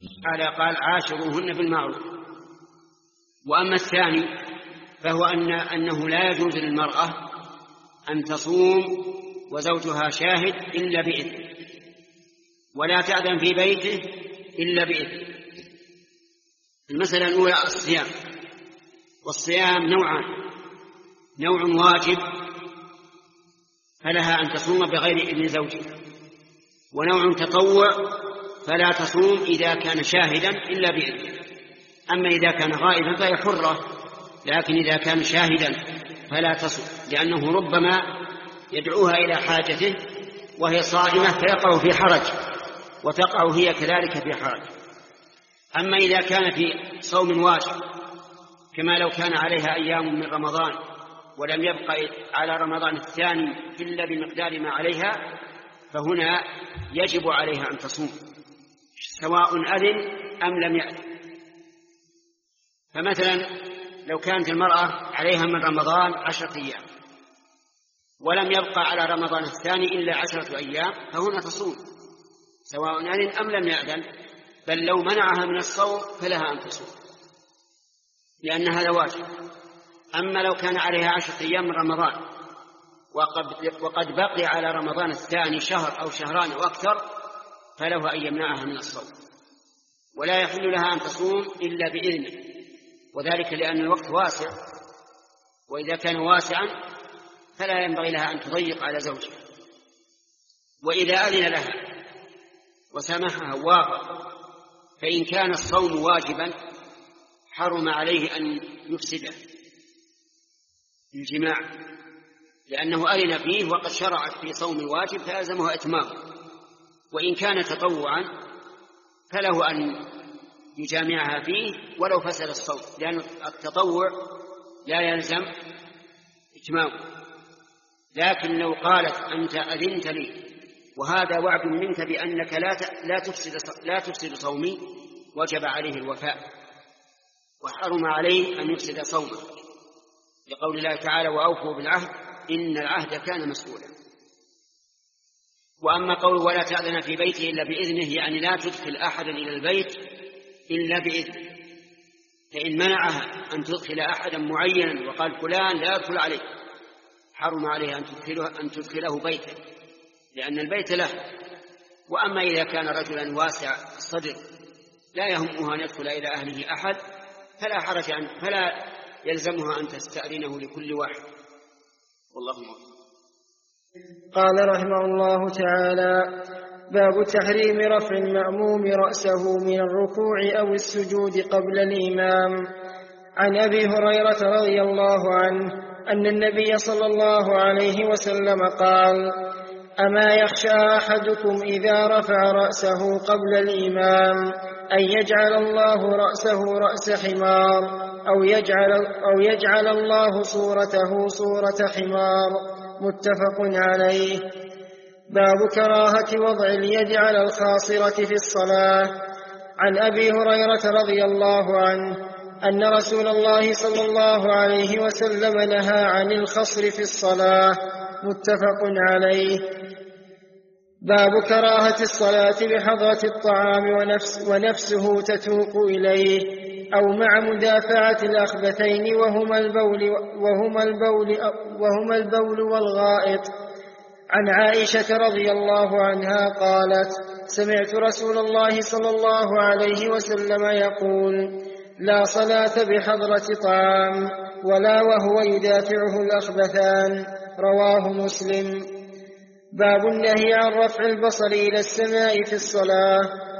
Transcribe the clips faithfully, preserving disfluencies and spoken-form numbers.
تعالى قال عاشروهن بالمعروف. وأما الثاني فهو أن أنه لا يجوز للمرأة أن تصوم وزوجها شاهد إلا بإذن، ولا تأذن في بيته إلا بإذن. المسألة الأولى الصيام، والصيام نوعان: نوع واجب فلها أن تصوم بغير إذن زوجها، ونوع تطوع فلا تصوم إذا كان شاهدا إلا بإذنه. أما إذا كان غائبا فهي حرة، لكن إذا كان شاهدا فلا تصوم، لأنه ربما يدعوها إلى حاجته وهي صائمة فيقع في حرج، وتقع هي كذلك في حرج. أما إذا كان في صوم واجب كما لو كان عليها أيام من رمضان ولم يبقى على رمضان الثاني إلا بمقدار ما عليها، فهنا يجب عليها أن تصوم سواء أذن أم لم يأذن. فمثلا لو كانت المرأة عليها من رمضان عشرة أيام ولم يبقى على رمضان الثاني إلا عشرة أيام، فهنا تصوم سواء أذن أم لم يأذن، بل لو منعها من الصوم فلها أن تصوم لأن هذا واجب. أما لو كان عليها عشرة أيام من رمضان وقد بقي على رمضان الثاني شهر أو شهران أو أكثر، فله أن يمنعها من الصوم، ولا يحل لها أن تصوم إلا بإذنه، وذلك لأن الوقت واسع، وإذا كان واسعا فلا ينبغي لها أن تضيق على زوجها. وإذا أذن لها وسمحها وافق، فإن كان الصوم واجبا حرم عليه أن يفسده الجماع، لأنه أذن فيه وقد شرعت في صوم الواجب فيلزمها إتمامه. وإن كان تطوعا فله أن يجامعها فيه ولو فسد الصوم، لأن التطوع لا يلزم إتمامه. لكن لو قالت أنت أذنت لي وهذا وعد منك بأنك لا لا تفسد لا تفسد صومي، وجب عليه الوفاء، وحرم عليه أن يفسد صومه، لقول الله تعالى: وأوفوا بالعهد إن العهد كان مسؤولا. وأما قول ولا تأذن في بيته إلا بإذنه، يعني لا تدخل أحدا إلى البيت إلا بإذنه، فإن منعها أن تدخل أحدا معينا وقال فلان لا يدخل عليه، حرم عليه أن تدخله, أن تدخله بيته، لأن البيت له. وأما إذا كان رجلا واسع الصدر لا يهمها أن يدخل إلى أهله أحد، فلا حرج عنه، فلا يلزمها أن تستأذنه لكل واحد، والله موفق. قال رحمه الله تعالى: باب تحريم رفع المأموم رأسه من الركوع أو السجود قبل الإمام. عن أبي هريرة رضي الله عنه أن النبي صلى الله عليه وسلم قال: أما يخشى أحدكم إذا رفع رأسه قبل الإمام أن يجعل الله رأسه رأس حمار، أو يجعل, أو يجعل الله صورته صورة حمار. متفق عليه. باب كراهة وضع اليد على الخاصرة في الصلاة. عن أبي هريرة رضي الله عنه أن رسول الله صلى الله عليه وسلم نهى عن الخصر في الصلاة. متفق عليه. باب كراهة الصلاة بحضرة الطعام ونفس ونفسه تتوق إليه، أو مع مدافعة الأخبثين وهما البول, وهما البول, وهما البول والغائط. عن عائشة رضي الله عنها قالت: سمعت رسول الله صلى الله عليه وسلم يقول: لا صلاة بحضرة طعام ولا وهو يدافعه الأخبثان. رواه مسلم. باب النهي عن رفع البصر إلى السماء في الصلاة.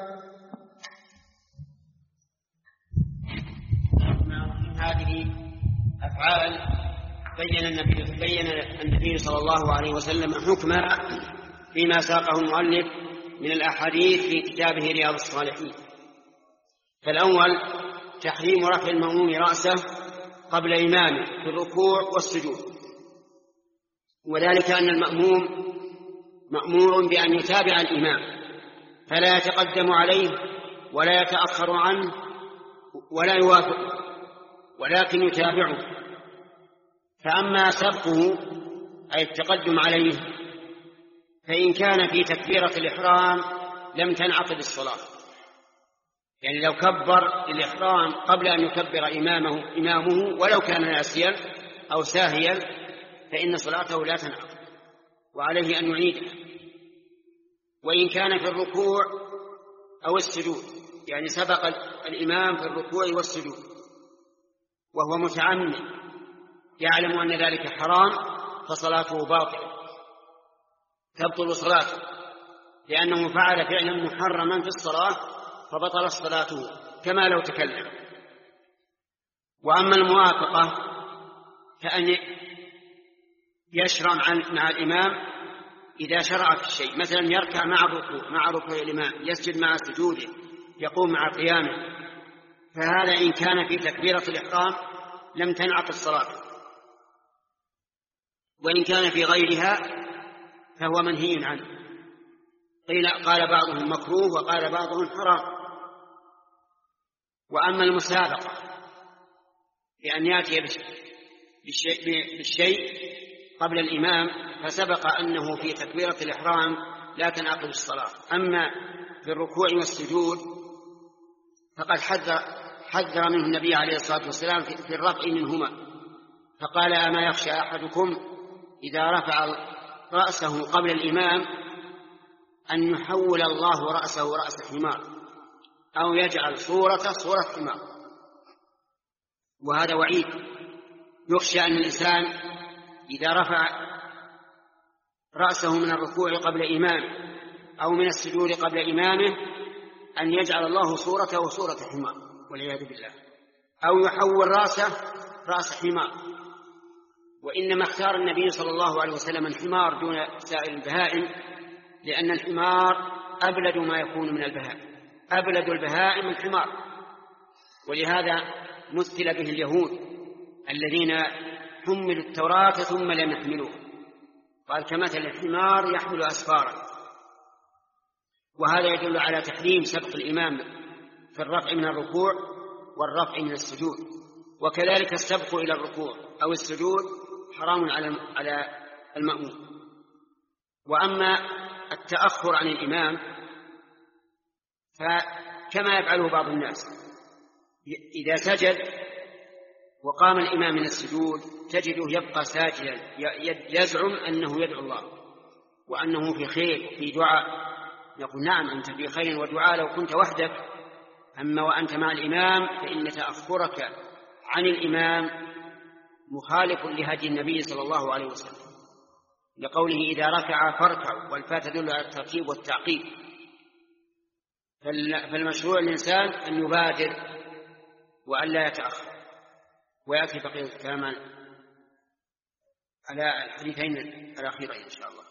هذه أفعال بين النبي, بين النبي صلى الله عليه وسلم حكمها فيما ساقه المؤلف من الأحاديث في كتابه رياض الصالحين. فالأول تحريم رفع المأموم رأسه قبل إمامه في الركوع والسجود، وذلك أن المأموم مأمور بأن يتابع الإمام، فلا يتقدم عليه ولا يتأخر عنه ولا يوافقه، ولكن يتابعه. فأما سبقه أي التقدم عليه فإن كان في تكبيرة الإحرام لم تنعقد الصلاة، يعني لو كبر الإحرام قبل أن يكبر إمامه, إمامه ولو كان ناسيا أو ساهيا فإن صلاته لا تنعقد وعليه أن يعيدها. وإن كان في الركوع أو السجود، يعني سبق الإمام في الركوع والسجود وهو متعمد يعلم أن ذلك حرام فصلاته باطلة تبطل صلاته لأنه فعل فعلا محرما في الصلاة فبطل صلاته كما لو تكلم. وأما الموافقة فأن يشرع مع الإمام إذا شرع في الشيء، مثلا يركع مع الركوع مع ركوع الإمام، يسجد مع سجوده، يقوم مع قيامه، فهذا إن كان في تكبيرة الإحرام لم تنعقد الصلاة. وإن كان في غيرها فهو منهي عنه. قيل قال بعضهم مكروه وقال بعضهم حرام. وأما المسابقة بأن يأتي بالشيء, بالشيء قبل الإمام فسبق أنه في تكبيرة الإحرام لا تنعقد الصلاة. أما في الركوع والسجود فقد حذر, حذر منه النبي عليه الصلاة والسلام في الرفع منهما، فقال أما يخشى أحدكم إذا رفع رأسه قبل الإمام أن يحول الله رأسه رأس حمار أو يجعل صورته صورة حمار. وهذا وعيد، يخشى أن الإنسان إذا رفع رأسه من الركوع قبل إمامه أو من السجود قبل إمامه أن يجعل الله صورته صورة حمار والعياذ بالله، أو يحول رأسه رأس حمار. وإنما اختار النبي صلى الله عليه وسلم الحمار دون سائر البهائم لأن الحمار أبلد ما يكون من البهائم، أبلد البهائم الحمار. ولهذا مثل به اليهود الذين حملوا التوراة ثم لم يحملوها، قال كمثل الحمار يحمل أسفارا. وهذا يدل على تحريم سبق الإمام في الرفع من الركوع والرفع من السجود، وكذلك السبق إلى الركوع أو السجود حرام على المأموم. وأما التأخر عن الإمام فكما يفعله بعض الناس، إذا سجد وقام الإمام من السجود تجده يبقى ساجدا يزعم أنه يدعو الله وأنه في خير وفي دعاء. يقول نعم أنت في خير ودعاء لو كنت وحدك، أما وأنت مع الإمام فإن تأخرك عن الإمام مخالف لهدي النبي صلى الله عليه وسلم، لقوله إذا ركع فاركعوا، والفاء تدل على الترتيب والتعقيب. فالمشروع الإنسان أن يبادر وأن لا يتأخر. ويأتي بقية الكلام على الحديثين الأخيرين إن شاء الله.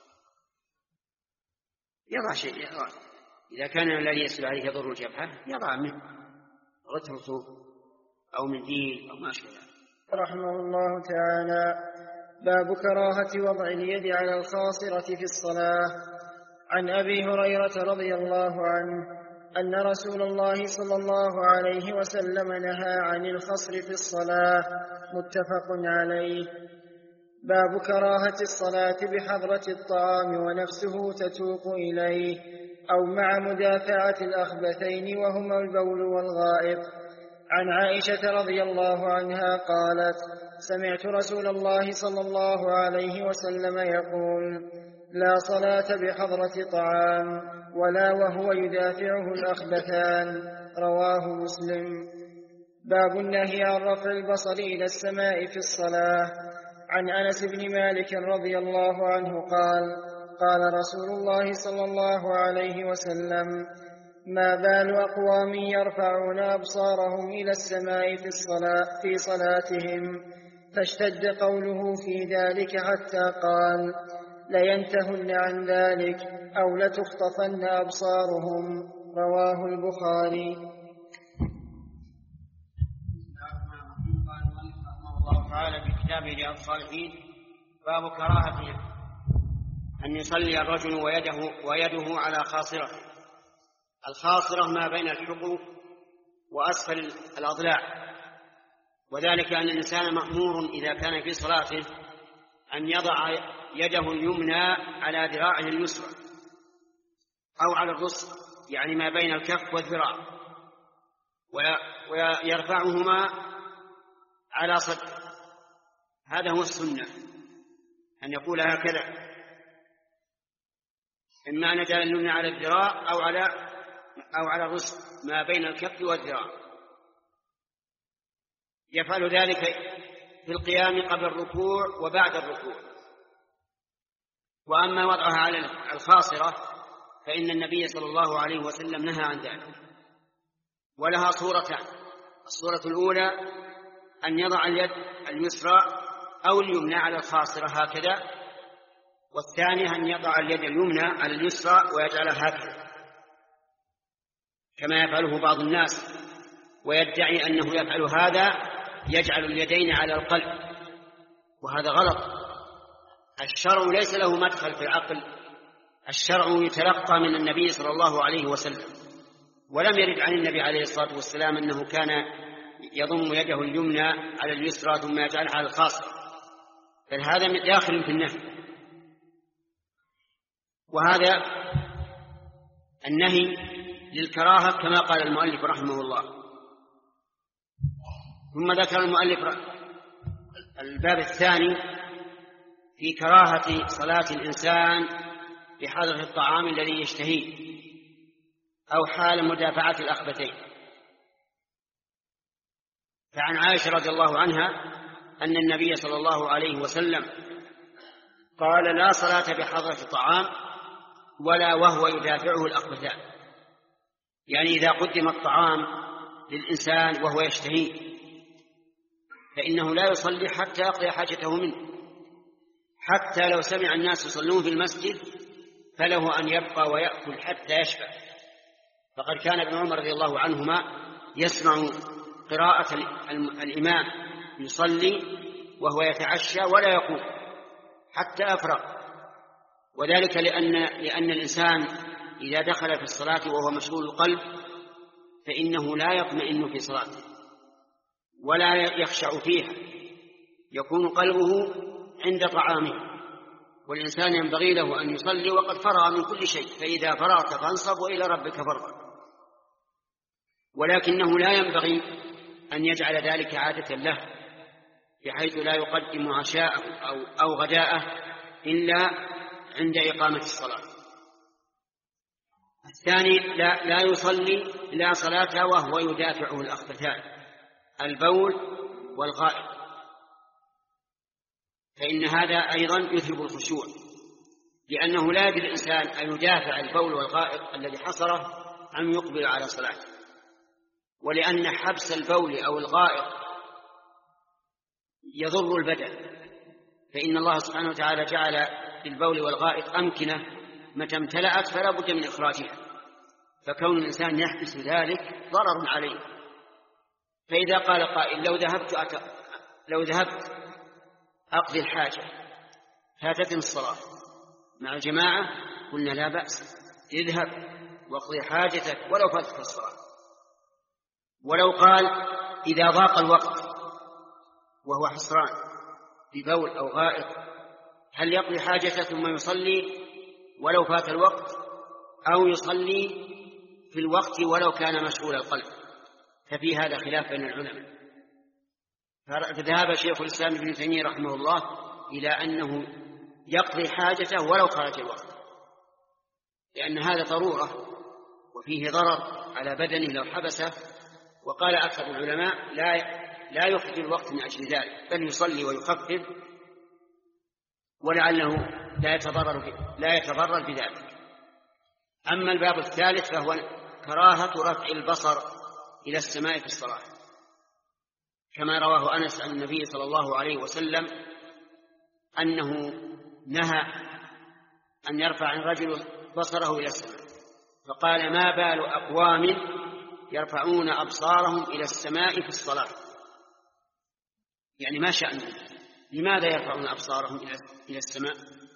يضع شيء يضع. إذا كان الذي يسأل عليه يضر الجبهة يضع منه غترته أو منديل أو ما شابه. رحمه الله تعالى. باب كراهة وضع اليد على الخاصرة في الصلاة. عن أبي هريرة رضي الله عنه أن رسول الله صلى الله عليه وسلم نهى عن الخصر في الصلاة. متفق عليه. باب كراهة الصلاة بحضرة الطعام ونفسه تتوق إليه أو مع مدافعة الأخبثين وهما البول والغائط. عن عائشة رضي الله عنها قالت: سمعت رسول الله صلى الله عليه وسلم يقول: لا صلاة بحضرة طعام ولا وهو يدافعه الأخبثان. رواه مسلم. باب النهي عن رفع البصر إلى السماء في الصلاة. عن أنس بن مالك رضي الله عنه قال: قال رسول الله صلى الله عليه وسلم: ما بال أقوام يرفعون أبصارهم إلى السماء في الصلاة في صلاتهم، فاشتد قوله في ذلك حتى قال: لينتهن عن ذلك أو لتخطفن أبصارهم. رواه البخاري. الله تعالى في كتابه رياض الصالحين باب كراهة أن يصلي الرجل ويده, ويده على خاصرة. الخاصرة ما بين الحقوق وأسفل الأضلاع، وذلك أن الإنسان مأمور إذا كان في صلاته أن يضع يده اليمنى على ذراعه اليسرى أو على الرسغ، يعني ما بين الكف والذراع، ويرفعهما على صدره. هذا هو السنة، أن يقول هكذا، إما أن يجعل اليمنى على الذراع أو على أو على الرسغ ما بين الكف والذراع. يفعل ذلك في القيام قبل الركوع وبعد الركوع. وأما وضعها على الخاصرة فإن النبي صلى الله عليه وسلم نهى عن ذلك. ولها صورتان: الصورة الأولى أن يضع اليد اليسرى أو اليمنى على الخاصرة هكذا، والثانية أن يضع اليد اليمنى على اليسرى ويجعلها هكذا كما يفعله بعض الناس، ويدعي أنه يفعل هذا يجعل اليدين على القلب، وهذا غلط. الشرع ليس له مدخل في العقل، الشرع يتلقى من النبي صلى الله عليه وسلم، ولم يرد عن النبي عليه الصلاة والسلام أنه كان يضم يده اليمنى على اليسرى ثم يجعلها على الخاصرة، بل هذا داخل في النهي. وهذا النهي للكراهة كما قال المؤلف رحمه الله. ثم ذكر المؤلف الباب الثاني في كراهة صلاة الإنسان بحضرة الطعام الذي يشتهيه أو حال مدافعة الأخبثين. فعن عائشة رضي الله عنها أن النبي صلى الله عليه وسلم قال: لا صلاة بحضرة الطعام ولا وهو يدافعه الأخبثان، يعني إذا قدم الطعام للإنسان وهو يشتهيه فإنه لا يصلي حتى يقضي حاجته منه، حتى لو سمع الناس يصلون في المسجد فله أن يبقى ويأكل حتى يشبع. فقد كان ابن عمر رضي الله عنهما يسمع قراءة الإمام يصلي وهو يتعشى ولا يقوم حتى أفرغ، وذلك لأن, لأن الإنسان إذا دخل في الصلاة وهو مشغول القلب فإنه لا يطمئن في صلاته ولا يخشع فيها، يكون قلبه عند طعامه. والإنسان ينبغي له أن يصلي وقد فرغ من كل شيء، فإذا فرغت فانصب وإلى ربك فارغب. ولكنه لا ينبغي أن يجعل ذلك عادة له بحيث لا يقدم عشاءه أو, أو غداءه إلا عند إقامة الصلاة. الثاني لا, لا يصلي لا صلاة وهو يدافعه الأخبثان: البول والغائط، فإن هذا أيضا يثيب الخشوع، لأنه لا يجوز الإنسان أن يدافع البول والغائط الذي حصره أن يقبل على صلاته، ولأن حبس البول أو الغائط يضر البدن، فإن الله سبحانه وتعالى جعل للبول والغائط أمكنة متى امتلأت فلا بد من إخراجها، فكون الإنسان يحبس ذلك ضرر عليه. فإذا قال قائل: لو ذهبت أت... لو ذهبت أقضي الحاجة فاتتني الصلاة مع الجماعة، قلنا لا بأس، اذهب واقضي حاجتك ولو فاتتك الصلاة. ولو قال: إذا ضاق الوقت وهو حصران ببول أو غائط، هل يقضي حاجته ثم يصلي ولو فات الوقت، أو يصلي في الوقت ولو كان مشغول القلب؟ ففي هذا خلاف بين العلماء. فذهب شيخ الإسلام ابن تيمية رحمه الله إلى أنه يقضي حاجته ولو خرج الوقت، لأن هذا ضرورة وفيه ضرر على بدنه لو حبسه. وقال أكثر العلماء: لا لا يخرج الوقت من أجل ذلك، بل يصلي ويخفف ولعله لا يتضرر لا يتضرر بذلك. أما الباب الثالث فهو كراهة رفع البصر إلى السماء في الصلاة، كما رواه أنس عن النبي صلى الله عليه وسلم أنه نهى أن يرفع الرجل بصره إلى السماء، فقال: ما بال أقوام يرفعون أبصارهم إلى السماء في الصلاة، يعني ما شأنهم، لماذا يرفعون أبصارهم إلى السماء؟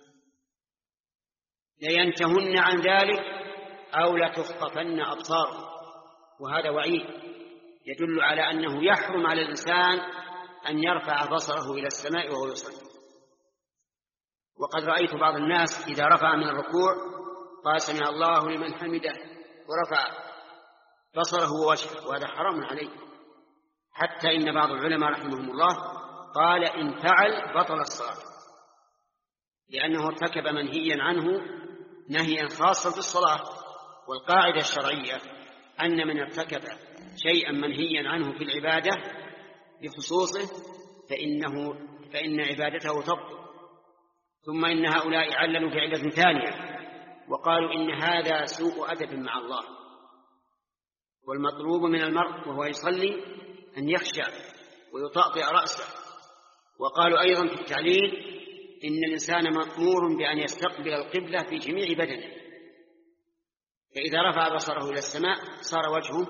لينتهن عن ذلك أو لتخطفن أبصارهم. وهذا وعيد يدل على أنه يحرم على الإنسان أن يرفع بصره إلى السماء وهو يصلي. وقد رأيت بعض الناس إذا رفع من الركوع قال: سمع الله لمن حمده ورفع، بصره ووجهه، وهذا حرام عليه. حتى إن بعض العلماء رحمهم الله قال إن فعل بطل الصلاة، لأنه ارتكب منهيا عنه نهيا خاصا في الصلاة. والقاعدة الشرعية أن من ارتكب شيئا منهيا عنه في العبادة بخصوصه فإنه فإن عبادته تبطل. ثم إن هؤلاء عللوا بعلة ثانية وقالوا إن هذا سوء أدب مع الله، والمطلوب من المرء وهو يصلي أن يخشع ويطأطئ رأسه. وقالوا أيضا في التعليل إن الإنسان مأمور بأن يستقبل القبلة في جميع بدنه، فإذا رفع بصره إلى السماء صار وجهه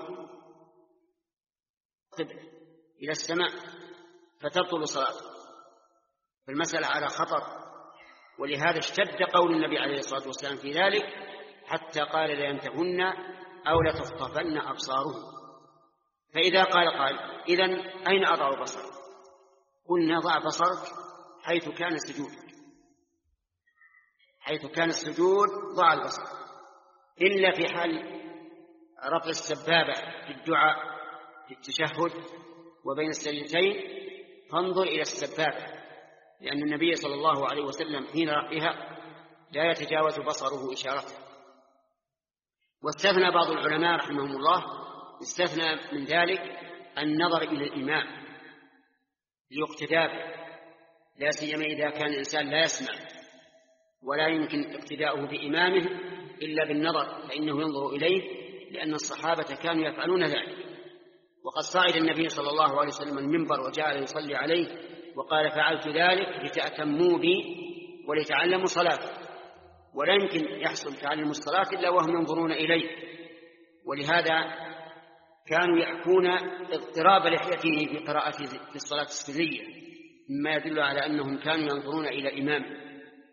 قبلة إلى السماء فتبطل صلاته. فالمسألة على خطر، ولهذا اشتد قول النبي عليه الصلاة والسلام في ذلك حتى قال لينتهن أو لتخطفن أبصارهم. فإذا قال قال إذن أين أضع بصرك؟ قلنا ضع بصرك حيث كان السجود، حيث كان السجود ضع البصر، إلا في حال رفع السبابة في الدعاء في التشهد وبين السجدتين فانظر إلى السبابة، لأن النبي صلى الله عليه وسلم حين رفعها لا يتجاوز بصره إشارته. واستثنى بعض العلماء رحمهم الله استثنى من ذلك النظر إلى الإمام ليقتدى به، لا سيما إذا كان الإنسان لا يسمع ولا يمكن اقتداؤه بإمامه إلا بالنظر، فإنه ينظر إليه، لأن الصحابة كانوا يفعلون ذلك. وقد صعد النبي صلى الله عليه وسلم المنبر وجعل يصلي عليه وقال فعلت ذلك لتأتموا بي ولتعلموا صلاة، ولا يمكن يحصل تعلم الصلاة إلا وهم ينظرون إليه. ولهذا كانوا يحكون اضطراب لحيته في قراءة في الصلاة السرية، مما يدل على أنهم كانوا ينظرون إلى إمامه.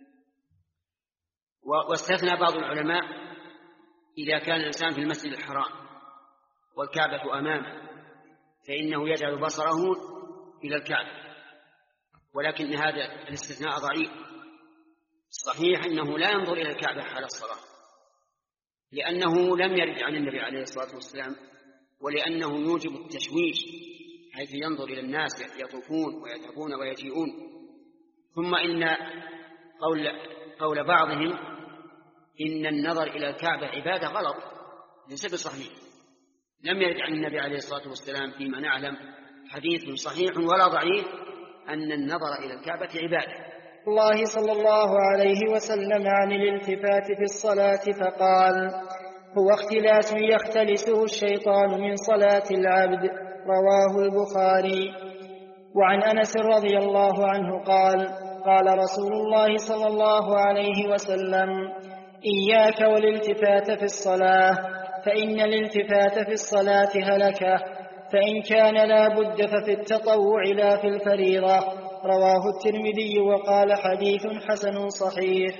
واستثنى بعض العلماء إذا كان الإنسان في المسجد الحرام والكعبة أمامه فإنه يجعل بصره إلى الكعبة، ولكن هذا الاستثناء ضعيف. صحيح أنه لا ينظر إلى الكعبة حال الصلاة، لأنه لم يرد عن النبي عليه الصلاة والسلام، ولأنه يوجب التشويش حيث ينظر إلى الناس يطوفون ويذهبون ويجيئون. ثم إن قول, قول بعضهم إن النظر إلى الكعبة عبادة غلط ليس بصحيح، لم يرد عن النبي عليه الصلاة والسلام فيما نعلم حديث صحيح ولا ضعيف أن النظر إلى الكعبة عبادة. الله صلى الله عليه وسلم عن الالتفات في الصلاة فقال هو اختلاس يختلسه الشيطان من صلاة العبد، رواه البخاري. وعن أنس رضي الله عنه قال قال رسول الله صلى الله عليه وسلم إياك والالتفات في الصلاة، فإن الالتفات في الصلاة هلكة، فإن كان لا بد ففي التطوع لا في الفريضة، رواه الترمذي وقال حديث حسن صحيح.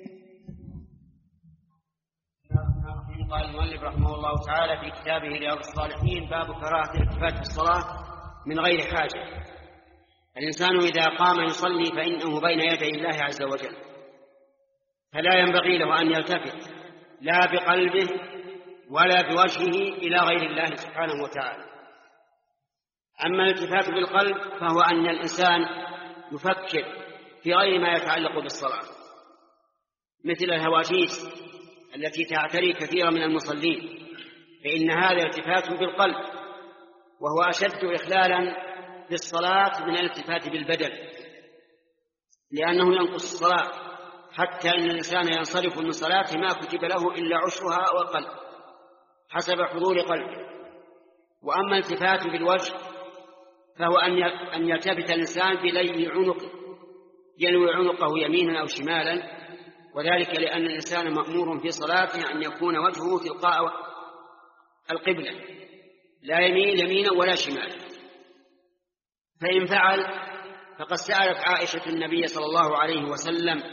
قال المؤلف رحمه الله تعالى في كتابه رياض الصالحين باب كراهة الالتفات في الصلاة من غير حاجة. الإنسان إذا قام يصلي فإنه بين يدي الله عز وجل، فلا ينبغي له أن يلتفت لا بقلبه ولا بوجهه إلى غير الله سبحانه وتعالى. أما الالتفات بالقلب فهو أن الإنسان يفكر في غير ما يتعلق بالصلاة، مثل الهواجيس التي تعتري كثيرا من المصلين، فإن هذا التفات بالقلب، وهو أشد إخلالا بالصلاة من الالتفات بالبدن، لأنه ينقص الصلاة، حتى إن الإنسان ينصرف من صلاته ما كتب له إلا عشرها أو أقل حسب حضور قلبه. وأما الالتفات بالوجه فهو أن يلتفت الإنسان بلي عنقه، ينوي عنقه يمينا أو شمالا، وذلك لأن الإنسان مأمور في صلاته أن يكون وجهه تلقاء القبلة، لا يمين يمينا ولا شمالا. فإن فعل فقد سألت عائشة النبي صلى الله عليه وسلم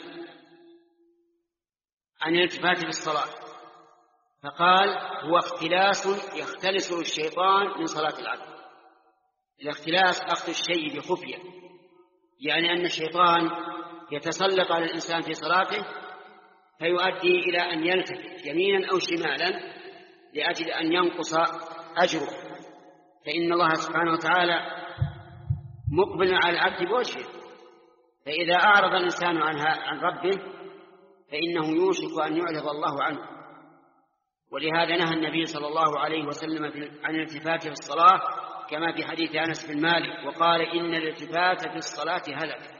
عن الالتفات بالصلاة فقال هو اختلاس يختلسه الشيطان من صلاة العبد. الاختلاس أخذ الشيء بخفية، يعني أن الشيطان يتسلط على الإنسان في صلاته فيؤدي إلى أن يلتفت يمينا أو شمالا لأجل أن ينقص أجره، فإن الله سبحانه وتعالى مقبل على العبد بوجهه، فإذا أعرض الإنسان عن ربه فإنه يوشك أن يعرض الله عنه. ولهذا نهى النبي صلى الله عليه وسلم عن الالتفات في الصلاة كما في حديث أنس بن مالك، وقال إن الالتفات في الصلاة هلك.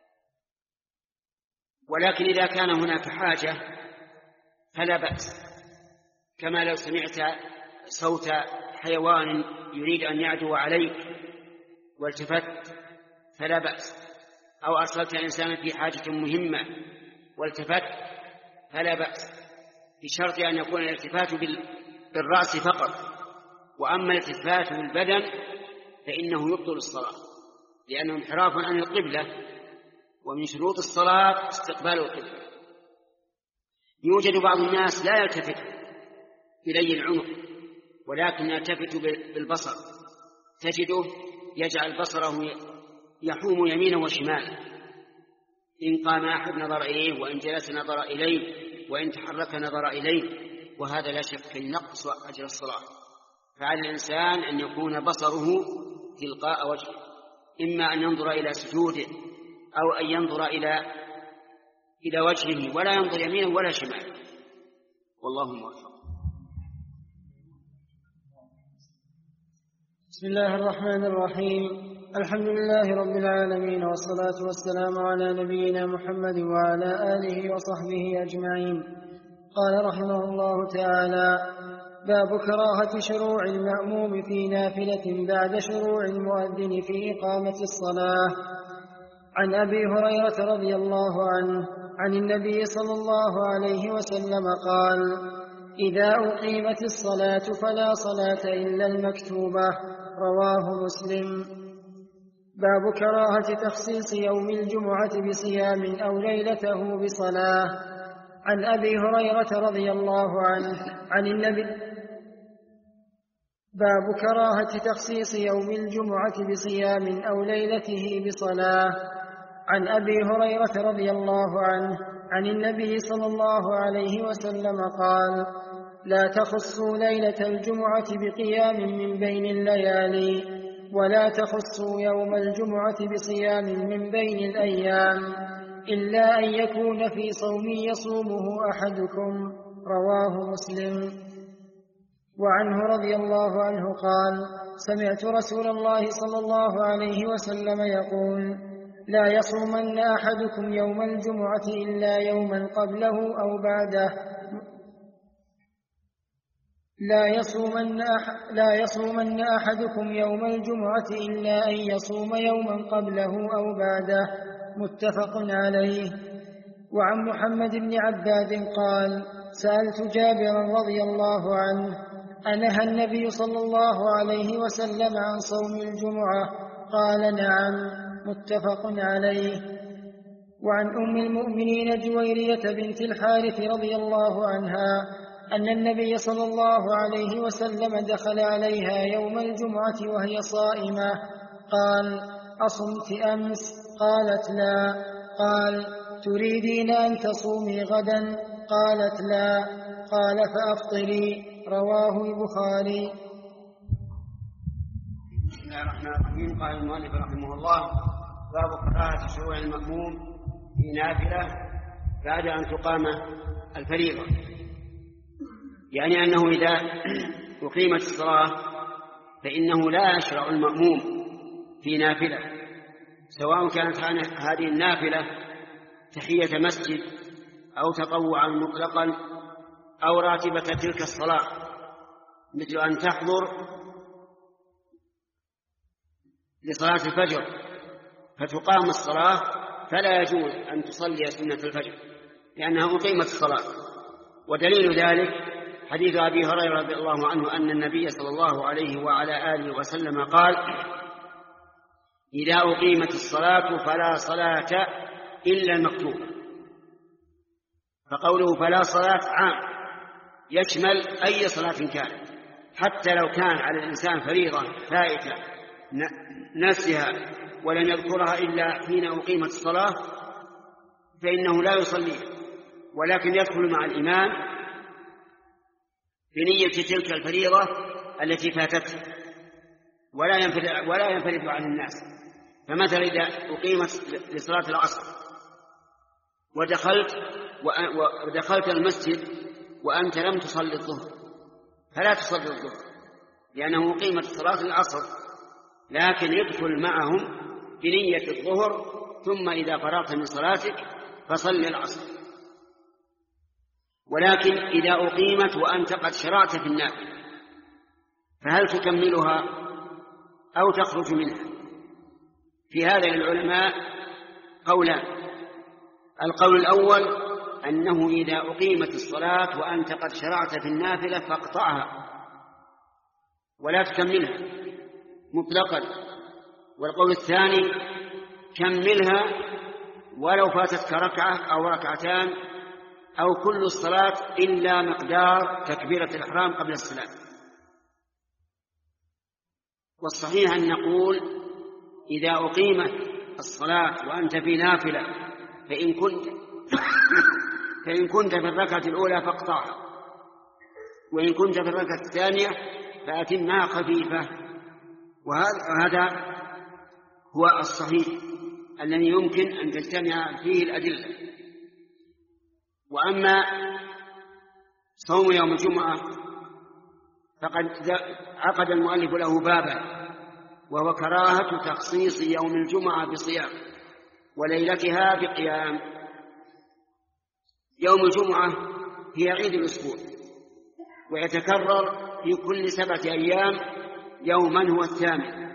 ولكن إذا كان هناك حاجة فلا بأس، كما لو سمعت صوت حيوان يريد أن يعدو عليك والتفت فلا بأس، أو أرسلت إنسانا في حاجة مهمة والتفت فلا بأس، بشرط أن يكون الالتفات بالرأس فقط. وأما الالتفات بالبدن فإنه يبطل الصلاة، لأنه انحراف عن القبلة، ومن شروط الصلاة استقبال القبلة. يوجد بعض الناس لا يلتفت إلي العنق ولكن يلتفت بالبصر، تجده يجعل بصره يحوم يمينا وشمالا، إن قام أحد نظر إليه، وإن جلس نظر إليه، وإن تحرك نظر إليه، وهذا لا شك ينقص أجر الصلاة. فعلى الإنسان أن يكون بصره تلقاء وجهه، إما أن ينظر إلى سجوده أو أن ينظر إلى إلى وجهه، ولا ينظر يمينا ولا شمالا، والله موفق. بسم الله الرحمن الرحيم. الحمد لله رب العالمين، والصلاة والسلام على نبينا محمد وعلى آله وصحبه أجمعين. قال رحمه الله تعالى: باب كراهة شروع المأموم في نافلة بعد شروع المؤذن في إقامة الصلاة. عن أبي هريرة رضي الله عنه عن النبي صلى الله عليه وسلم قال: إذا أقيمت الصلاة فلا صلاة إلا المكتوبة. رواه مسلم. باب كراهة تخصيص يوم الجمعة بصيام أو ليلته بصلاة. عن أبي هريرة رضي الله عنه عن النبي باب كراهة تخصيص يوم الجمعة بصيام أو ليلته بصلاة. عن أبي هريرة رضي الله عنه عن النبي صلى الله عليه وسلم قال: لا تخصوا ليلة الجمعة بقيام من بين الليالي، ولا تخصوا يوم الجمعة بصيام من بين الأيام، إلا أن يكون في صوم يصومه أحدكم. رواه مسلم. وعنه رضي الله عنه قال: سمعت رسول الله صلى الله عليه وسلم يقول: لا يصومن أحدكم يوم الجمعة إلا يوما قبله أو بعده لا يصومن, أح... لا يصومن أحدكم يوم الجمعة إلا أن يصوم يوما قبله أو بعده. متفق عليه. وعن محمد بن عباد قال: سألت جابرا رضي الله عنه: أنهى النبي صلى الله عليه وسلم عن صوم الجمعة؟ قال: نعم. متفق عليه. وعن أم المؤمنين جويرية بنت الحارث رضي الله عنها أن النبي صلى الله عليه وسلم دخل عليها يوم الجمعة وهي صائمة، قال: أصمت أمس؟ قالت: لا. قال: تريدين أن تصومي غدا؟ قالت: لا. قال: فأفطري. رواه البخاري. بسم الله الرحمن الرحيم. قال المؤلف رحمه الله: باب كراهة شروع المأموم في نافلة بعد أن تقام الفريضة، يعني أنه إذا أقيمت الصلاة فإنه لا يشرع المأموم في نافلة، سواء كانت هذه النافلة تحية مسجد أو تطوعا مطلقا أو راتبة تلك الصلاة، مثل أن تحضر لصلاة الفجر فتقام الصلاة فلا يجوز أن تصلي سنة الفجر لأنها أقيمت الصلاة. ودليل ذلك حديث أبي هريرة رضي الله عنه أن النبي صلى الله عليه وعلى آله وسلم قال: إذا أقيمت الصلاة فلا صلاة إلا المكتوبة. فقوله فلا صلاة عام يشمل أي صلاة كانت، حتى لو كان على الإنسان فريضة فائتة نفسها ولم يذكرها إلا حين أقيمت الصلاة فإنه لا يصلي، ولكن يدخل مع الإمام بنية تلك الفريضة التي فاتته ولا ينفرد, ولا ينفرد عن الناس. فمثلا إذا أقيمت لصلاة العصر ودخلت ودخلت المسجد وأنت لم تصلي الظهر فلا تصلي الظهر لأنه أقيمت صلاة العصر، لكن يدخل معهم بنية الظهر، ثم إذا فرغت من صلاتك فصل العصر. ولكن إذا أقيمت وأنت قد شرعت في النافلة فهل تكملها أو تخرج منها؟ في هذا للعلماء قولان. القول الأول أنه إذا أقيمت الصلاة وأنت قد شرعت في النافلة فاقطعها ولا تكملها مطلقا. والقول الثاني كملها ولو فاتتك ركعة أو ركعتان أو كل الصلاة إلا مقدار تكبيرة الإحرام قبل السلام. والصحيح أن نقول إذا أقيمت الصلاة وأنت في نافلة فإن كنت فإن كنت في الركعة الأولى فاقطعها، وإن كنت في الركعة الثانية فأتمها خفيفة. وهذا هو الصحيح الذي يمكن أن تجتمع فيه الأدلة. وأما صوم يوم الجمعة فقد عقد المؤلف له بابا، وهو كراهة تخصيص يوم الجمعة بصيام وليلتها بقيام. يوم الجمعة هي عيد الأسبوع ويتكرر في كل سبعة أيام يوما هو الثامن.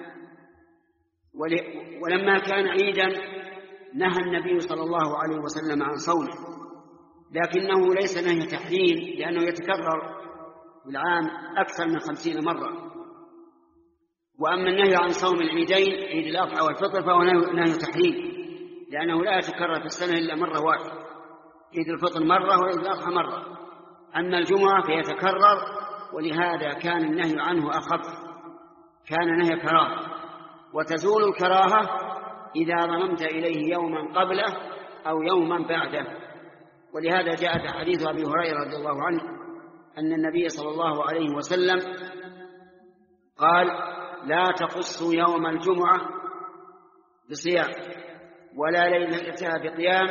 ولما كان عيدا نهى النبي صلى الله عليه وسلم عن صومه، لكنه ليس نهي تحريم لأنه يتكرر في العام أكثر من خمسين مرة. وأما النهي عن صوم العيدين عيد الأضحى والفطر فهو نهي تحريم لأنه لا يتكرر في السنة إلا مرة واحدة، عيد الفطر مرة وعيد الأضحى مرة. أما الجمعة فيتكرر، ولهذا كان النهي عنه أخف، كان نهي كراهة. وتزول الكراهة إذا ضممت إليه يوما قبله أو يوما بعده. ولهذا جاء في حديث أبي هريرة رضي الله عنه أن النبي صلى الله عليه وسلم قال: لا تخصوا يوم الجمعة بصيام ولا ليلتها بقيام،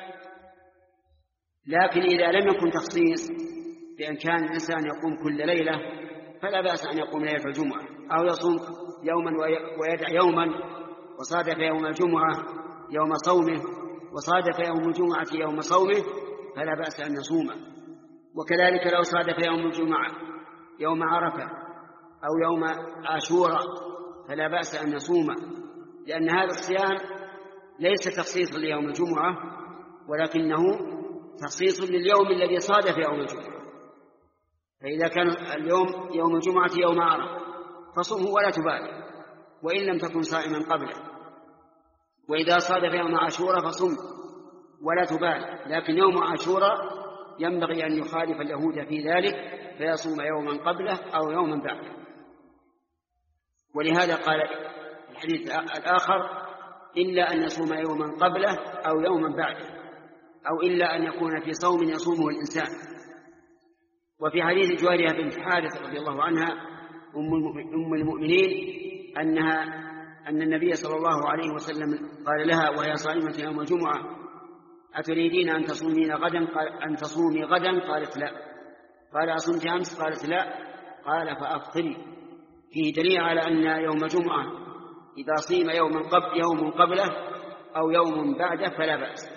لكن إذا لم يكن تخصيص بأن كان الإنسان يقوم كل ليلة فلا بأس أن يقوم ليلة الجمعة، أو يصوم يوما ويدع يوما، وصادف يوم الجمعة يوم صومه وصادف يوم الجمعة يوم صومه فلا بأس أن يصوم. وكذلك لو صادف يوم الجمعة يوم عرفة أو يوم عاشوراء فلا بأس أن يصوم، لأن هذا الصيام ليس تخصيصا ليوم الجمعة ولكنه تخصيص لليوم الذي صادف يوم الجمعة. فإذا كان اليوم يوم الجمعة يوم عرفة فصمه ولا تبالي وإن لم تكن صائما قبله، وإذا صادف يوم عاشوراء فصم ولا تبالي، لكن يوم عاشوراء ينبغي أن يخالف اليهود في ذلك فيصوم يوما قبله أو يوما بعده. ولهذا قال الحديث الآخر: إلا أن يصوم يوما قبله أو يوما بعده، أو إلا أن يكون في صوم يصومه الإنسان. وفي حديث جويرية بنت حارث رضي الله عنها أم المؤمنين أنها أن النبي صلى الله عليه وسلم قال لها وهي صائمة يوم الجمعة: أتريدين أن تصومين غدا؟ قال: أن تصومي غدا؟ قالت: لا. قال: أصمت أمس؟ قالت: لا. قال: فأفطري. فيه دليل على أن يوم الجمعة إذا صيم يوم قبل يوم قبله أو يوم بعده فلا بأس.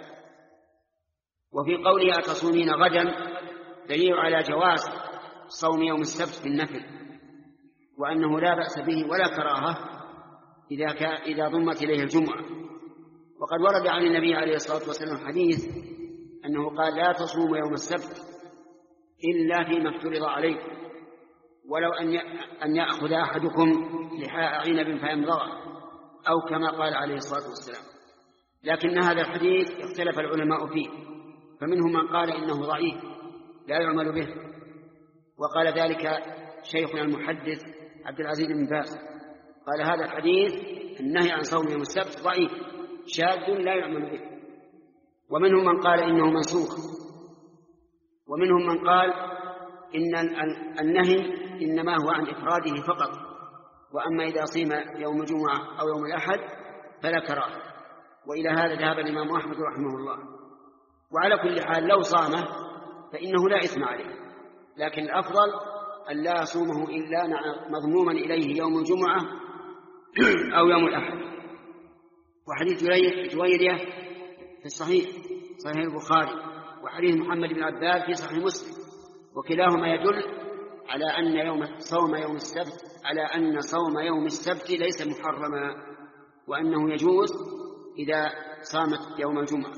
وفي قوله أتصومين غدا دليل على جواز صوم يوم السبت بالنفل، وأنه لا بأس به ولا كراهة إذا, إذا ضمت إليه الجمعة. وقد ورد عن النبي عليه الصلاة والسلام حديث أنه قال: لا تصوموا يوم السبت إلا فيما افترض عليكم، ولو أن يأخذ أحدكم لحاء عنب فيمضغه، أو كما قال عليه الصلاة والسلام. لكن هذا الحديث اختلف العلماء فيه، فمنهم من قال إنه ضعيف لا يعمل به، وقال ذلك شيخنا المحدث عبد العزيز بن باز، قال هذا الحديث النهي عن صوم يوم السبت ضعيف شاذ لا يعمل به. ومنهم من قال إنه منسوخ، ومنهم من قال إن النهي إنما هو عن إفراده فقط، وأما إذا صيم يوم الجمعة أو يوم الأحد فلا كراهة. وإلى هذا ذهب الإمام أحمد رحمه الله. وعلى كل حال لو صامه فإنه لا إثم عليه، لكن الأفضل أن لا يصومه إلا مضموما إليه يوم الجمعة أو يوم الأحد. وحديث جويرية في الصحيح صحيح البخاري، وحديث محمد بن عباد في صحيح مسلم، وكلاهما يدل على أن يوم صوم يوم السبت على أن صوم يوم السبت ليس محرما، وأنه يجوز إذا صامت يوم الجمعة.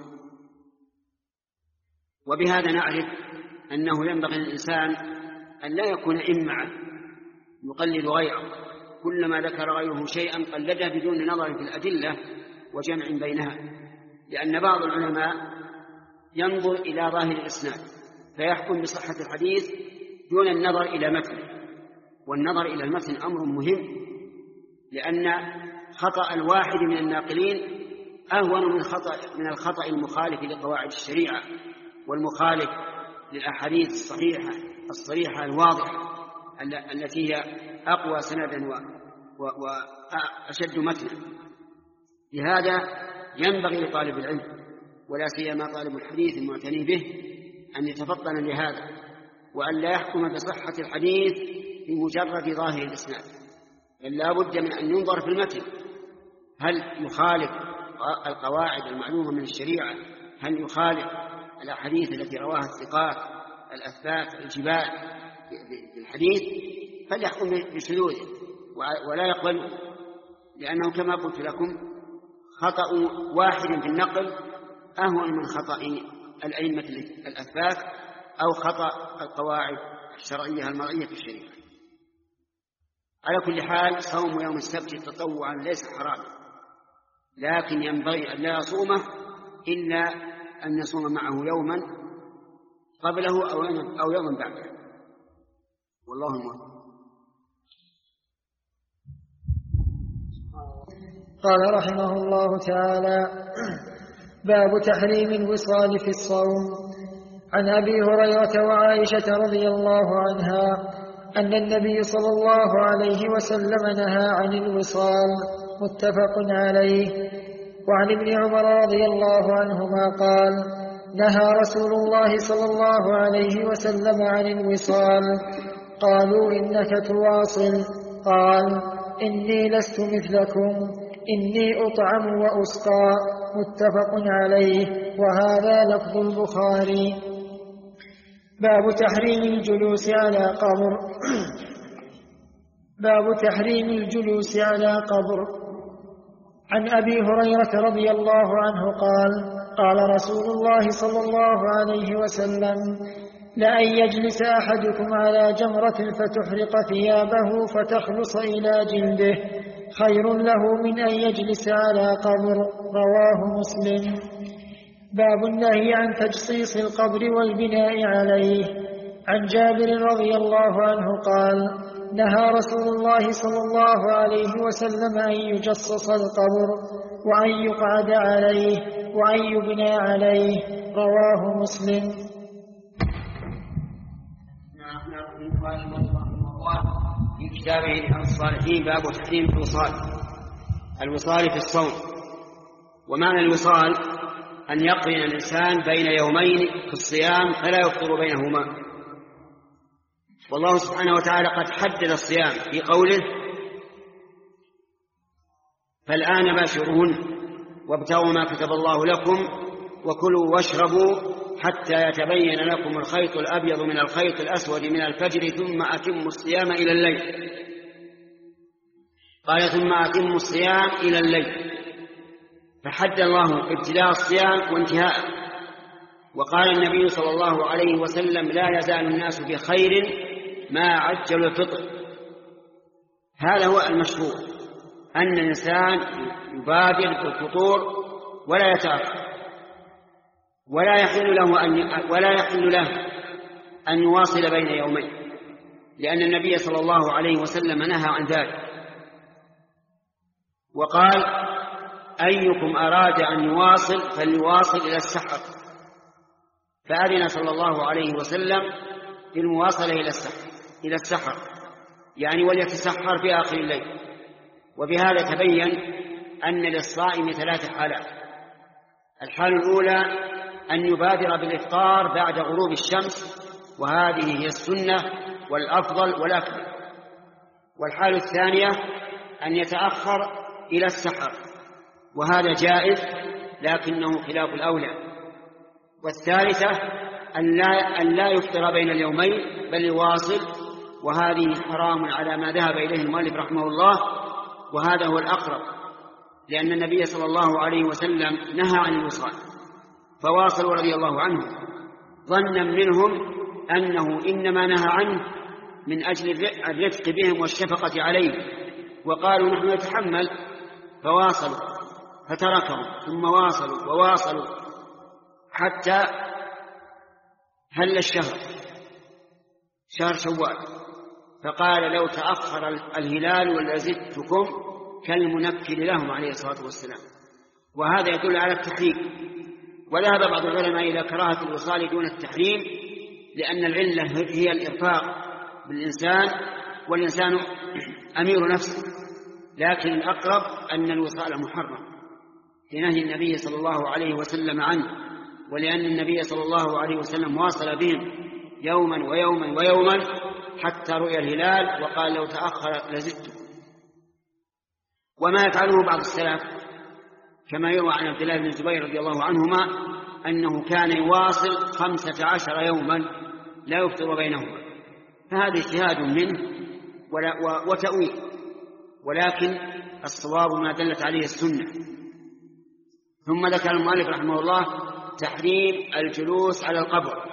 وبهذا نعرف أنه ينبغي للإنسان أن لا يكون إمعا يقلد غيره، كلما ذكر غيره شيئا قلده بدون نظر في الأدلة وجمع بينها، لأن بعض العلماء ينظر إلى ظاهر الإسناد فيحكم بصحة الحديث دون النظر إلى متنه، والنظر إلى المتن أمر مهم، لأن خطأ الواحد من الناقلين أهون من خطأ من الخطأ المخالف لقواعد الشريعة والمخالف للأحاديث الصحيحة الصريحة الواضحة التي هي أقوى سندا وأشد متنا. لهذا ينبغي لطالب العلم ولا سيما طالب الحديث المعتني به أن يتفطن لهذا، وأن لا يحكم بصحة الحديث بمجرد ظاهر الإسناد، بل لا بد من أن ينظر في المتن، هل يخالف القواعد المعلومة من الشريعة، هل يخالف الأحاديث التي رواها الثقات الأثبات الجبال في الحديث، فليحكم بشذوذه ولا يقبل، لأنه كما قلت لكم خطأ واحد في النقل أهون من خطأ الأئمة الأثبات أو خطأ القواعد الشرعية المرعية في الشريعة. على كل حال صوم يوم السبت تطوعا ليس حراما، لكن ينبغي أن لا يصومه إلا أن يصوم معه يوما قبله أو يوما بعده، والله موفق. قال رحمه الله تعالى: باب تحريم الوصال في الصوم. عن أبي هريرة وعائشة رضي الله عنها أن النبي صلى الله عليه وسلم نهى عن الوصال، متفق عليه. وعن ابن عمر رضي الله عنهما قال: نهى رسول الله صلى الله عليه وسلم عن الوصال. قالوا: إنك تواصل. قال: إني لست مثلكم، إني أطعم وأسقى، متفق عليه، وهذا لفظ البخاري. باب تحريم الجلوس على قبر. باب تحريم الجلوس على قبر. عن أبي هريرة رضي الله عنه قال: قال رسول الله صلى الله عليه وسلم: لأن يجلس أحدكم على جمرة فتحرق ثيابه فتخلص إلى جلده خير له من أن يجلس على قبر. رواه مسلم. باب النهي عن تجصيص القبر والبناء عليه. عن جابر رضي الله عنه قال: نهى رسول الله صلى الله عليه وسلم أن يجصص القبر وأن يقعد عليه وأن يبنى عليه. رواه مسلم. في كتابه رياض الصالحين باب تحريم الوصال. الوصال في الصوم. ومعنى الوصال أن يقرن الإنسان بين يومين في الصيام فلا يفطر بينهما. والله سبحانه وتعالى قد حدد الصيام في قوله: فالآن باشرون وابتغوا ما كتب الله لكم وكلوا واشربوا حتى يتبين لكم الخيط الأبيض من الخيط الأسود من الفجر ثم أتموا الصيام إلى الليل. قال: ثم أتموا الصيام إلى الليل، فحد الله ابتداء الصيام وانتهاءه. وقال النبي صلى الله عليه وسلم: لا يزال الناس بخير ما عجلوا الفطر. هذا هو المشروع، أن الإنسان يبادر بالفطور ولا يتأخر، ولا يحل له أن ولا يحل له أن يواصل بين يومين، لأن النبي صلى الله عليه وسلم نهى عن ذلك. وقال: أيكم أراد أن يواصل فليواصل إلى السحر. فأذن صلى الله عليه وسلم بالمواصلة إلى السحر إلى السحر يعني وليتسحر في آخر الليل. وبهذا تبين أن للصائم ثلاث حالات. الحالة الأولى أن يبادر بالإفطار بعد غروب الشمس، وهذه هي السنة والأفضل والأكمل. والحالة الثانية أن يتأخر إلى السحر، وهذا جائز لكنه خلاف الأولى. والثالثة أن لا, أن لا يفطر بين اليومين بل يواصل، وهذه حرام على ما ذهب إليه المؤلف رحمه الله، وهذا هو الأقرب، لأن النبي صلى الله عليه وسلم نهى عن الوصال فواصلوا رضي الله عنه، ظنا منهم أنه إنما نهى عنه من أجل الرفق بهم والشفقة عليه، وقالوا نحن نتحمل فواصلوا فتركهم ثم واصلوا وواصلوا حتى هل الشهر شهر شوال، فقال لو تأخر الهلال لزدتكم كالمنكر لهم عليه الصلاة والسلام. وهذا يدل على التحريم. وذهب بعض العلماء إلى كراهة الوصال دون التحريم، لأن العلة هي الإرفاق بالإنسان، والإنسان أمير نفسه، لكن الأقرب أن الوصال محرم لنهي النبي صلى الله عليه وسلم عنه، ولأن النبي صلى الله عليه وسلم واصل بهم يوما ويوما ويوما حتى رؤي الهلال، وقال لو تأخر لزدتكم. وما يفعله بعض السلف كما يروى عن عبد الله بن الزبير رضي الله عنهما أنه كان يواصل خمسة عشر يوما لا يفطر بينهما، فهذا اجتهاد منه وتأويل، ولكن الصواب ما دلت عليه السنة. ثم ذكر المؤلف رحمه الله تحريم الجلوس على القبر،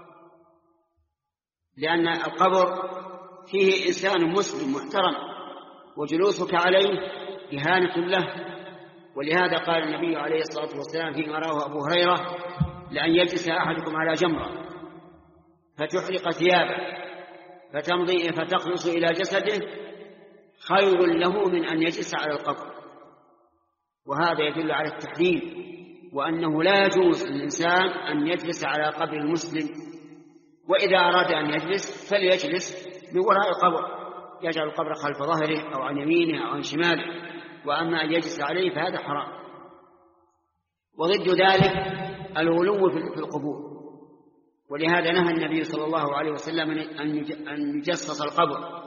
لأن القبر فيه إنسان مسلم محترم، وجلوسك عليه إهانة له. ولهذا قال النبي عليه الصلاة والسلام فيما رواه أبو هريرة لأن يجلس أحدكم على جمرة فتحرق ثيابه فتمضي فتخلص إلى جسده خير له من أن يجلس على القبر. وهذا يدل على التحريم، وأنه لا يجوز للإنسان أن يجلس على قبر المسلم، وإذا أراد أن يجلس فليجلس من وراء القبر، يجعل القبر خلف ظهره أو عن يمينه أو عن شماله، وأما أن يجلس عليه فهذا حرام. وضد ذلك الغلو في القبور، ولهذا نهى النبي صلى الله عليه وسلم أن يجسس القبر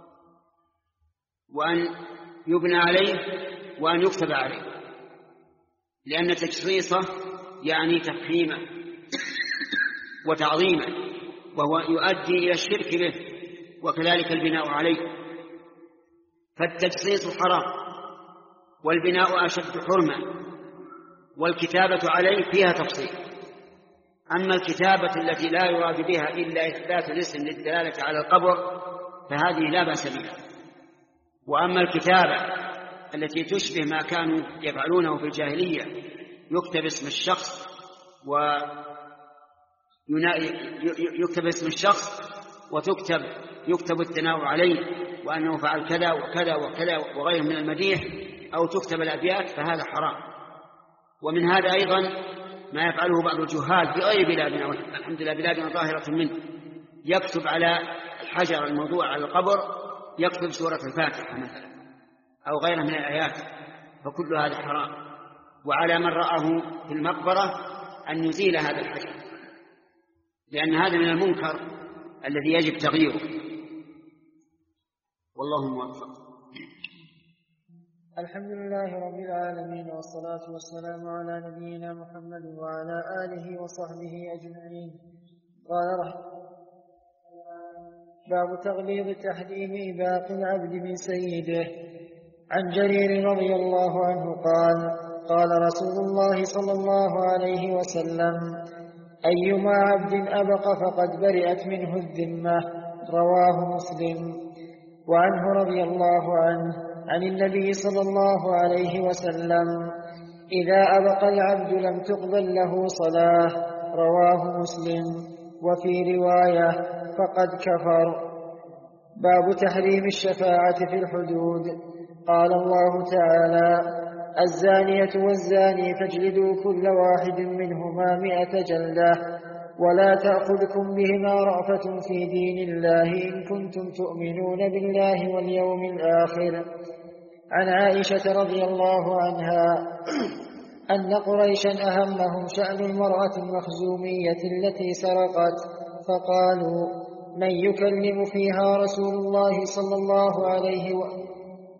وأن يبنى عليه وأن يكتب عليه، لأن تجسيسه يعني تفخيمه وتعظيمه، وهو يؤدي إلى الشرك به، وكذلك البناء عليه. فالتجسيس حرام، والبناء أشد حرمة، والكتابة عليه فيها تفصيل. أما الكتابة التي لا يراد بها إلا إثبات الاسم للدلالة على القبر فهذه لا بأس بها. وأما الكتابة التي تشبه ما كانوا يفعلونه في الجاهلية، يكتب اسم الشخص ويكتب اسم الشخص وتكتب يكتب الثناء عليه وأنه فعل كذا وكذا وكذا وغيره من المديح، أو تكتب الأبيات، فهذا حرام. ومن هذا أيضا ما يفعله بعض الجهال في غير بلادنا، الحمد لله بلادنا ظاهرة منه، يكتب على الحجر الموضوع على القبر يكتب سورة الفاتحة مثلا أو غيرها من الآيات، فكل هذا حرام. وعلى من رآه في المقبرة أن يزيل هذا الحجر، لأن هذا من المنكر الذي يجب تغييره، والله موفق. الحمد لله رب العالمين، والصلاة والسلام على نبينا محمد وعلى آله وصحبه أجمعين. قال رحمه باب تغليظ تحريم إباق العبد من سيده. عن جرير رضي الله عنه قال قال رسول الله صلى الله عليه وسلم أيما عبد أبق فقد برئت منه الذمة. رواه مسلم. وعنه رضي الله عنه عن النبي صلى الله عليه وسلم إذا أبق العبد لم تقبل له صلاة. رواه مسلم. وفي رواية فقد كفر. باب تحريم الشفاعة في الحدود. قال الله تعالى الزانية والزاني فاجلدوا كل واحد منهما مئة جلدة. ولا تأخذكم بهما رأفة في دين الله إن كنتم تؤمنون بالله واليوم الآخر. عن عائشة رضي الله عنها أن قريشا أهمهم شأن المرأة المخزومية التي سرقت، فقالوا: من يكلم فيها رسول الله صلى الله عليه وسلم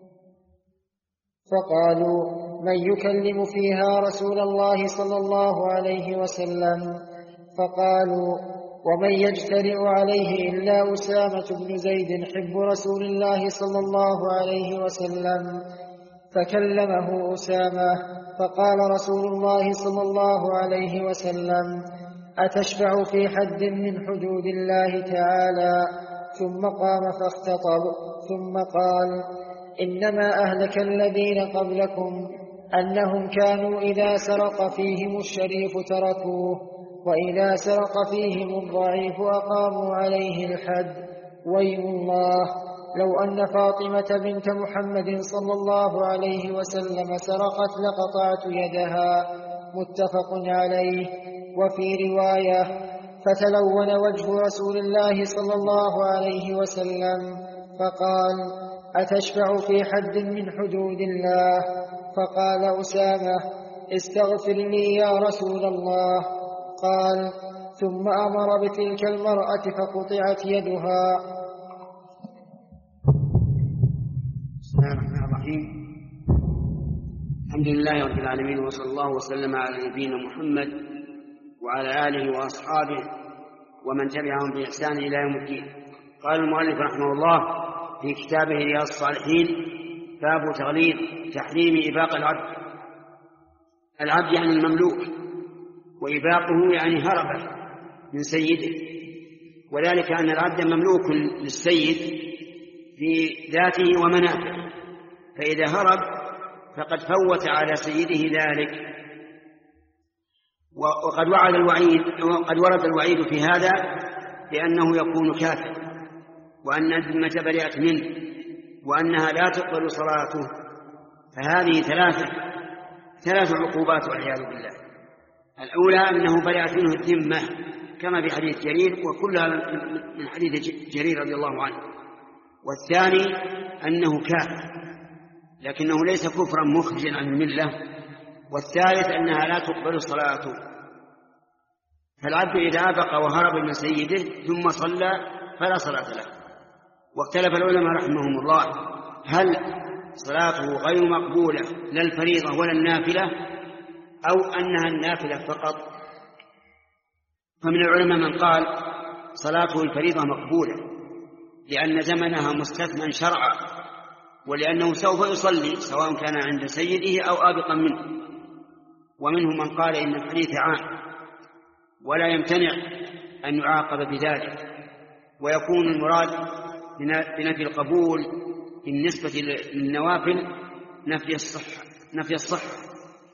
فقالوا من يكلم فيها رسول الله صلى الله عليه وسلم فقالوا: ومن يجترئ عليه إلا أسامة بن زيد حب رسول الله صلى الله عليه وسلم. فكلمه أسامة فقال رسول الله صلى الله عليه وسلم: أتشفع في حد من حدود الله تعالى؟ ثم قام فاختطب ثم قال: إنما أهلك الذين قبلكم أنهم كانوا إذا سرق فيهم الشريف تركوه، وإذا سرق فيهم الضعيف أقاموا عليه الحد. ويم الله لو أن فاطمة بنت محمد صلى الله عليه وسلم سرقت لقطعت يدها. متفق عليه. وفي رواية: فتلون وجه رسول الله صلى الله عليه وسلم فقال: أتشفع في حد من حدود الله؟ فقال أسامة: استغفر لي يا رسول الله. قال: ثم أمر بتلك المرأة فقطعت يدها. بسم الله الرحمن الرحيم. الحمد لله رب العالمين، وصلى الله وسلم على نبينا محمد وعلى آله وأصحابه ومن تبعهم بإحسان إلى يوم الدين. قال المؤلف رحمه الله في كتابه رياض الصالحين: باب تغليظ تحريم إباق العبد. العبد يعني المملوك، وإباقه يعني هربه من سيده، وذلك أن العبد مملوك للسيد في ذاته ومنافعه، فإذا هرب فقد فوت على سيده ذلك. وقد وعد الوعيد وقد ورد الوعيد في هذا بأنه يكون كافر، وأن الذمة برئت منه، وأنها لا تقبل صلاته. فهذه ثلاثة ثلاث عقوبات والعياذ بالله. الأولى أنه برئت منه الذمة كما في حديث جرير، وكلها من حديث جرير رضي الله عنه. والثاني أنه كافر لكنه ليس كفرا مخرجا عن الملة. والثالث أنها لا تقبل صلاته. فالعبد إذا أبق وهرب من سيده ثم صلى فلا صلاة له. واختلف العلماء رحمهم الله هل صلاته غير مقبولة لا الفريضة ولا النافلة، أو أنها النافلة فقط. فمن العلماء من قال صلاته الفريضة مقبولة لأن زمنها مستثنى شرعا، ولأنه سوف يصلي سواء كان عند سيده أو آبقا منه. ومنهم من قال إن الحديث عام ولا يمتنع أن يعاقب بذلك، ويكون المراد بنفي القبول بالنسبة للنوافل نفي الصحة نفي الصحة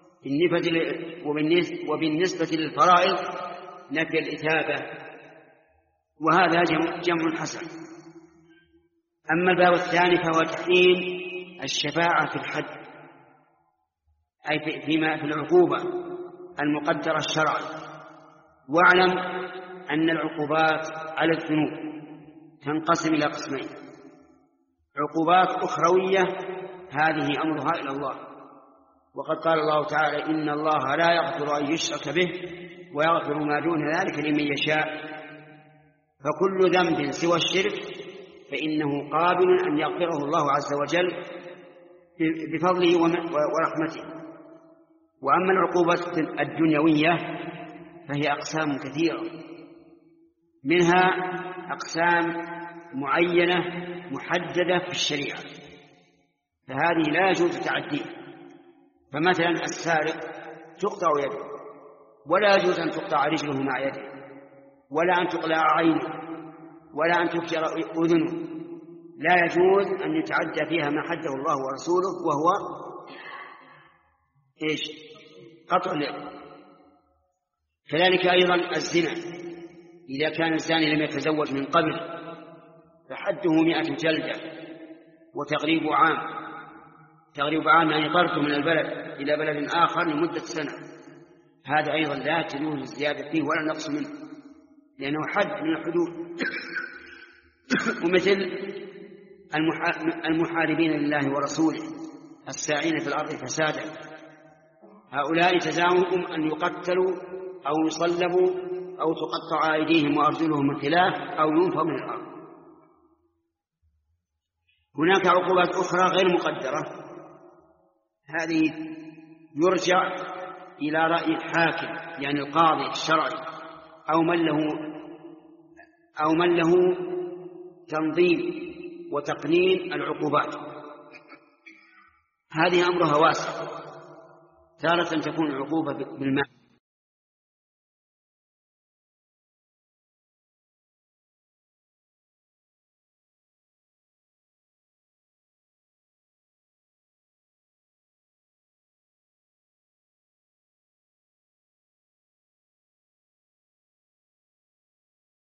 وبالنسبة للفرائض نفي الإثابة، وهذا جمع حسن. أما الباب الثاني فهو تحريم الشفاعة في الحد، أي فيما في العقوبة المقدرة الشرعا. واعلم أن العقوبات على الذنوب تنقسم إلى قسمين: عقوبات أخروية هذه أمرها إلى الله، وقد قال الله تعالى: إن الله لا يغفر أن يشرك به ويغفر ما دون ذلك لمن يشاء. فكل ذنب سوى الشرك فإنه قابل أن يغفره الله عز وجل بفضله ورحمته. وأما العقوبة الدنيوية فهي أقسام كثيرة، منها أقسام معينة محددة في الشريعة، فهذه لا يجوز تعديها. فمثلا السارق تقطع يده، ولا يجوز أن تقطع رجله مع يده، ولا أن تقلع عينه، ولا أن تفجر أذنه. لا يجوز أن يتعدى فيها ما حده الله ورسوله، وهو إيش؟ قطع اليد. كذلك أيضا الزنا، إذا كان الزاني لم يتزوج من قبل فحده مئة جلدة وتغريب عام. تغريب عام يعني طرده من البلد إلى بلد آخر لمدة سنة. هذا أيضا لا تجوز الزيادة فيه ولا نقص منه. لأنه حد من الحدود. ومثل المحاربين لله ورسوله الساعين في الأرض فسادا، هؤلاء جزاؤهم أن يقتلوا أو يصلبوا أو تقطع أيديهم وأرجلهم من خلاف أو ينفوا من الأرض. هناك عقوبات أخرى غير مقدرة، هذه يرجع إلى رأي الحاكم يعني القاضي الشرعي أو من له أو من له تنظيم وتقنين العقوبات. هذه أمرها واسع، تارة تكون العقوبة بالمال